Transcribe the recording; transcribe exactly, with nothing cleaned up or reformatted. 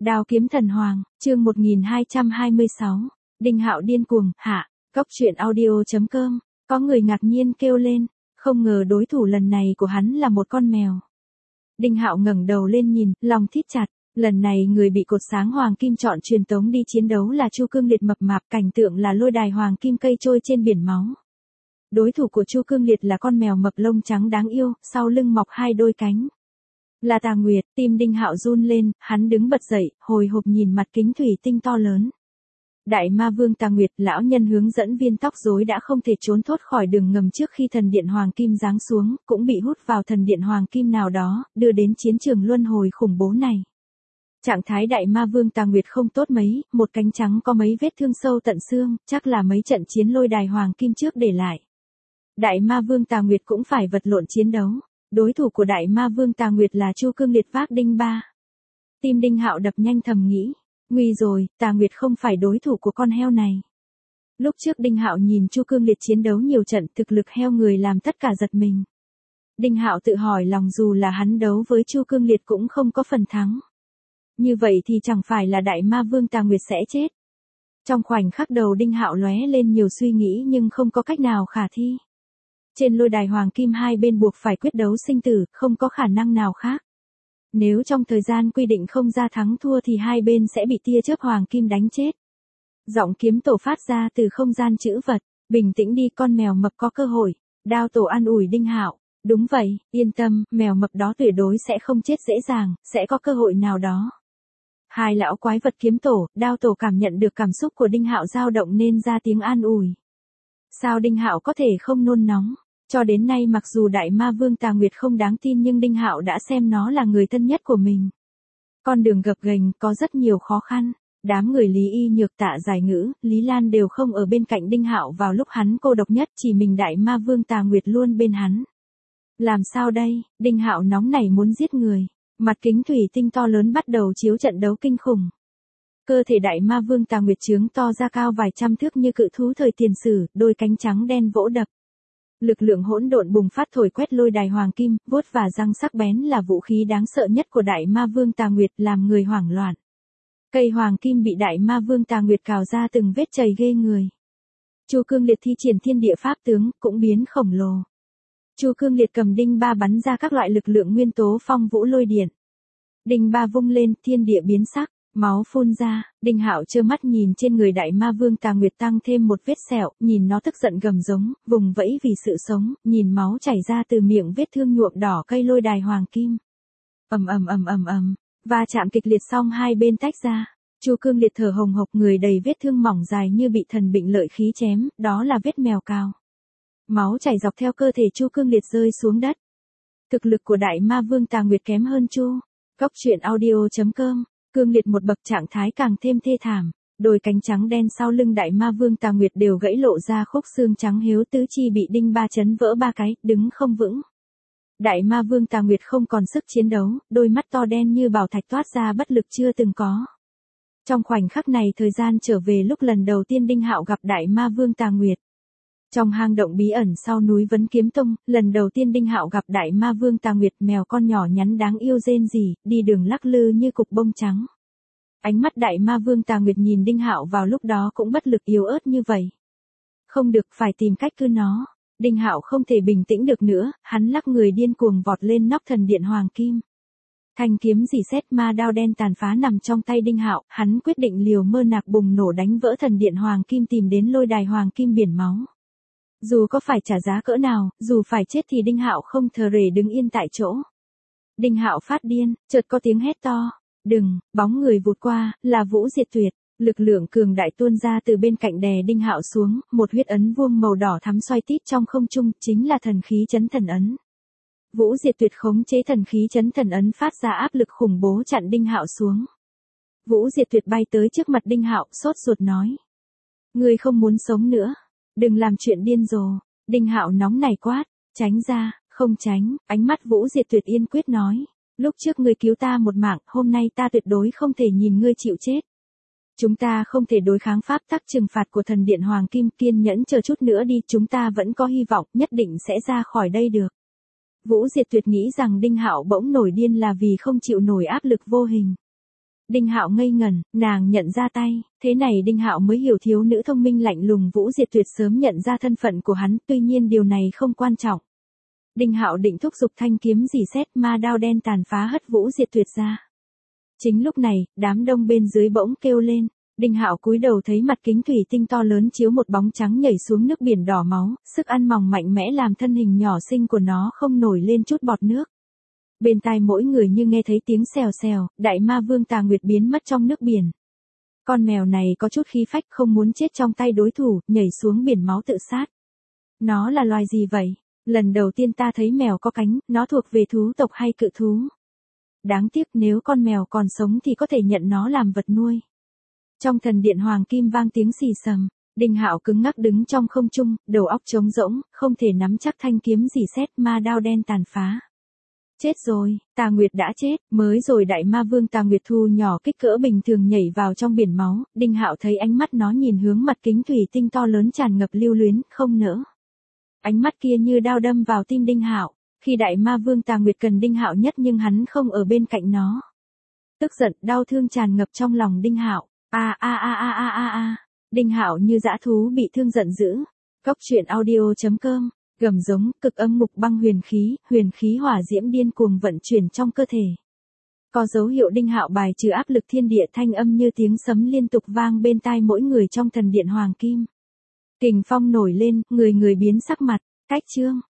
Đao kiếm thần hoàng, chương một nghìn hai trăm hai mươi sáu. Đinh Hạo điên cuồng, hạ, cốc truyện audio chấm com. Có người ngạc nhiên kêu lên, không ngờ đối thủ lần này của hắn là một con mèo. Đinh Hạo ngẩng đầu lên nhìn, lòng thít chặt, lần này người bị cột sáng hoàng kim chọn truyền tống đi chiến đấu là Chu Cương Liệt mập mạp, cảnh tượng là lôi đài hoàng kim cây trôi trên biển máu. Đối thủ của Chu Cương Liệt là con mèo mập lông trắng đáng yêu, sau lưng mọc hai đôi cánh. Là Tà Nguyệt, tim Đinh Hạo run lên, hắn đứng bật dậy, hồi hộp nhìn mặt kính thủy tinh to lớn. Đại ma vương Tà Nguyệt, lão nhân hướng dẫn viên tóc rối đã không thể trốn thoát khỏi đường ngầm trước khi thần điện hoàng kim giáng xuống, cũng bị hút vào thần điện hoàng kim nào đó, đưa đến chiến trường luân hồi khủng bố này. Trạng thái đại ma vương Tà Nguyệt không tốt mấy, một cánh trắng có mấy vết thương sâu tận xương, chắc là mấy trận chiến lôi đài hoàng kim trước để lại. Đại ma vương Tà Nguyệt cũng phải vật lộn chiến đấu. Đối thủ của đại ma vương Tà Nguyệt là Chu Cương Liệt vác đinh ba. Tim Đinh Hạo đập nhanh thầm nghĩ, nguy rồi, Tà Nguyệt không phải đối thủ của con heo này. Lúc trước Đinh Hạo nhìn Chu Cương Liệt chiến đấu nhiều trận, thực lực heo người làm tất cả giật mình. Đinh Hạo tự hỏi lòng dù là hắn đấu với Chu Cương Liệt cũng không có phần thắng. Như vậy thì chẳng phải là đại ma vương Tà Nguyệt sẽ chết. Trong khoảnh khắc đầu Đinh Hạo lóe lên nhiều suy nghĩ nhưng không có cách nào khả thi. Trên lôi đài hoàng kim hai bên buộc phải quyết đấu sinh tử, không có khả năng nào khác. Nếu trong thời gian quy định không ra thắng thua thì hai bên sẽ bị tia chớp hoàng kim đánh chết. Giọng kiếm tổ phát ra từ không gian chữ vật, bình tĩnh đi, con mèo mập có cơ hội. Đao tổ an ủi Đinh Hạo, đúng vậy, yên tâm, mèo mập đó tuyệt đối sẽ không chết dễ dàng, sẽ có cơ hội nào đó. Hai lão quái vật kiếm tổ, đao tổ cảm nhận được cảm xúc của Đinh Hạo dao động nên ra tiếng an ủi. Sao Đinh Hạo có thể không nôn nóng? Cho đến nay mặc dù đại ma vương Tà Nguyệt không đáng tin nhưng Đinh Hạo đã xem nó là người thân nhất của mình. Con đường gập ghềnh, có rất nhiều khó khăn. Đám người Lý Y Nhược, Tạ Giải Ngữ, Lý Lan đều không ở bên cạnh Đinh Hạo vào lúc hắn cô độc nhất, chỉ mình đại ma vương Tà Nguyệt luôn bên hắn. Làm sao đây? Đinh Hạo nóng nảy muốn giết người. Mặt kính thủy tinh to lớn bắt đầu chiếu trận đấu kinh khủng. Cơ thể đại ma vương Tà Nguyệt trướng to ra cao vài trăm thước như cự thú thời tiền sử, đôi cánh trắng đen vỗ đập. Lực lượng hỗn độn bùng phát thổi quét lôi đài hoàng kim, vuốt và răng sắc bén là vũ khí đáng sợ nhất của đại ma vương Tà Nguyệt, làm người hoảng loạn. Cây hoàng kim bị đại ma vương Tà Nguyệt cào ra từng vết chày ghê người. Chu Cương Liệt thi triển thiên địa pháp tướng, cũng biến khổng lồ. Chu Cương Liệt cầm đinh ba bắn ra các loại lực lượng nguyên tố phong vũ lôi điện. Đinh ba vung lên, thiên địa biến sắc. Máu phun ra, Đinh Hạo trơ mắt nhìn trên người đại ma vương Tà Nguyệt tăng thêm một vết sẹo, nhìn nó tức giận gầm giống, vùng vẫy vì sự sống, nhìn máu chảy ra từ miệng vết thương nhuộm đỏ cây lôi đài hoàng kim. Ầm ầm ầm ầm ầm, va chạm kịch liệt xong hai bên tách ra. Chu Cương Liệt thở hồng hộc, người đầy vết thương mỏng dài như bị thần bệnh lợi khí chém, đó là vết mèo cào. Máu chảy dọc theo cơ thể Chu Cương Liệt rơi xuống đất. Thực lực của đại ma vương Tà Nguyệt kém hơn Chu. Cốc truyện audio chấm com. Cương Liệt một bậc, trạng thái càng thêm thê thảm, đôi cánh trắng đen sau lưng đại ma vương Tà Nguyệt đều gãy lộ ra khúc xương trắng hiếu, tứ chi bị đinh ba chấn vỡ ba cái, đứng không vững. Đại ma vương Tà Nguyệt không còn sức chiến đấu, đôi mắt to đen như bảo thạch toát ra bất lực chưa từng có. Trong khoảnh khắc này thời gian trở về lúc lần đầu tiên Đinh Hạo gặp đại ma vương Tà Nguyệt. Trong hang động bí ẩn sau núi Vấn Kiếm Tông, lần đầu tiên Đinh Hạo gặp đại ma vương Tà Nguyệt, mèo con nhỏ nhắn đáng yêu rên rỉ, đi đường lắc lư như cục bông trắng. Ánh mắt đại ma vương Tà Nguyệt nhìn Đinh Hạo vào lúc đó cũng bất lực yếu ớt như vậy. Không được, phải tìm cách cứu nó. Đinh Hạo không thể bình tĩnh được nữa, hắn lắc người điên cuồng vọt lên nóc thần điện hoàng kim. Thanh kiếm rỉ sét ma đao đen tàn phá nằm trong tay Đinh Hạo, hắn quyết định liều mơ nạc bùng nổ đánh vỡ thần điện hoàng kim, tìm đến lôi đài hoàng kim biển máu. Dù có phải trả giá cỡ nào, dù phải chết thì Đinh Hạo không thờ rể đứng yên tại chỗ. Đinh Hạo phát điên, chợt có tiếng hét to. Đừng, bóng người vụt qua, là Vũ Diệt Tuyệt. Lực lượng cường đại tuôn ra từ bên cạnh đè Đinh Hạo xuống, một huyết ấn vuông màu đỏ thắm xoay tít trong không trung, chính là thần khí chấn thần ấn. Vũ Diệt Tuyệt khống chế thần khí chấn thần ấn phát ra áp lực khủng bố chặn Đinh Hạo xuống. Vũ Diệt Tuyệt bay tới trước mặt Đinh Hạo, sốt ruột nói. Ngươi không muốn sống nữa. Đừng làm chuyện điên rồ. Đinh Hạo nóng nảy quát, tránh ra, không tránh, ánh mắt Vũ Diệt Tuyệt yên quyết nói. Lúc trước ngươi cứu ta một mạng, hôm nay ta tuyệt đối không thể nhìn ngươi chịu chết. Chúng ta không thể đối kháng pháp tắc trừng phạt của thần điện hoàng kim, kiên nhẫn chờ chút nữa đi, chúng ta vẫn có hy vọng, nhất định sẽ ra khỏi đây được. Vũ Diệt Tuyệt nghĩ rằng Đinh Hạo bỗng nổi điên là vì không chịu nổi áp lực vô hình. Đinh Hạo ngây ngẩn, nàng nhận ra tay, thế này Đinh Hạo mới hiểu thiếu nữ thông minh lạnh lùng Vũ Diệt Tuyệt sớm nhận ra thân phận của hắn, tuy nhiên điều này không quan trọng. Đinh Hạo định thúc giục thanh kiếm rỉ sét ma đao đen tàn phá hất Vũ Diệt Tuyệt ra. Chính lúc này, đám đông bên dưới bỗng kêu lên, Đinh Hạo cúi đầu thấy mặt kính thủy tinh to lớn chiếu một bóng trắng nhảy xuống nước biển đỏ máu, sức ăn mòn mạnh mẽ làm thân hình nhỏ xinh của nó không nổi lên chút bọt nước. Bên tai mỗi người như nghe thấy tiếng xèo xèo, đại ma vương Tà Nguyệt biến mất trong nước biển. Con mèo này có chút khí phách không muốn chết trong tay đối thủ, nhảy xuống biển máu tự sát. Nó là loài gì vậy? Lần đầu tiên ta thấy mèo có cánh, nó thuộc về thú tộc hay cự thú? Đáng tiếc nếu con mèo còn sống thì có thể nhận nó làm vật nuôi. Trong thần điện hoàng kim vang tiếng xì xầm, Đinh Hạo cứng ngắc đứng trong không trung, đầu óc trống rỗng, không thể nắm chắc thanh kiếm rỉ sét ma đao đen tàn phá. Chết rồi, Tà Nguyệt đã chết, mới rồi đại ma vương Tà Nguyệt thu nhỏ kích cỡ bình thường nhảy vào trong biển máu, Đinh Hạo thấy ánh mắt nó nhìn hướng mặt kính thủy tinh to lớn tràn ngập lưu luyến, không nỡ. Ánh mắt kia như đao đâm vào tim Đinh Hạo, khi đại ma vương Tà Nguyệt cần Đinh Hạo nhất nhưng hắn không ở bên cạnh nó. Tức giận, đau thương tràn ngập trong lòng Đinh Hạo. A a a a a a a. Đinh Hạo như dã thú bị thương giận dữ. Cốc truyện audio chấm com, gầm giống, cực âm mục băng huyền khí, huyền khí hỏa diễm điên cuồng vận chuyển trong cơ thể. Có dấu hiệu Đinh Hạo bài trừ áp lực thiên địa, thanh âm như tiếng sấm liên tục vang bên tai mỗi người trong thần điện hoàng kim. Kình phong nổi lên, người người biến sắc mặt, cách chương.